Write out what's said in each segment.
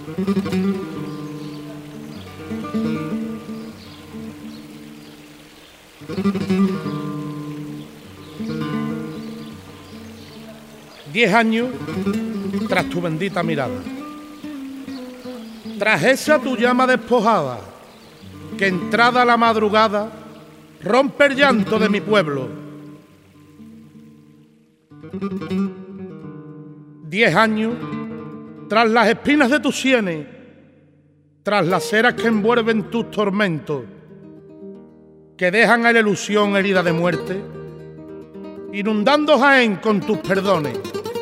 Diez años tras tu bendita mirada, tras esa tu llama despojada, que entrada la madrugada rompe el llanto de mi pueblo. 10 años tras las espinas de tus sienes, tras las ceras que envuelven tus tormentos, que dejan a la ilusión herida de muerte, inundando Jaén con tus perdones.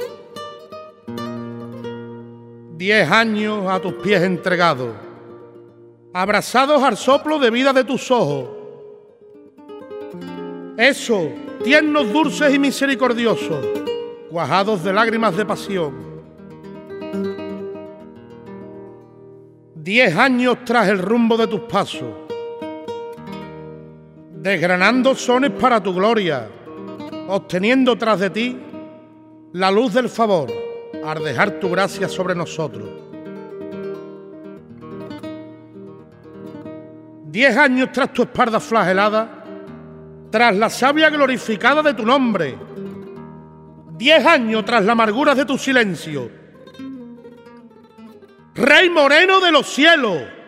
10 años a tus pies entregados, abrazados al soplo de vida de tus ojos. Esos tiernos, dulces y misericordiosos, cuajados de lágrimas de pasión. 10 años tras el rumbo de tus pasos, desgranando sones para tu gloria, obteniendo tras de ti la luz del favor, al dejar tu gracia sobre nosotros. 10 años tras tu espalda flagelada, tras la savia glorificada de tu nombre. 10 años tras la amargura de tu silencio. Rey moreno de los cielos,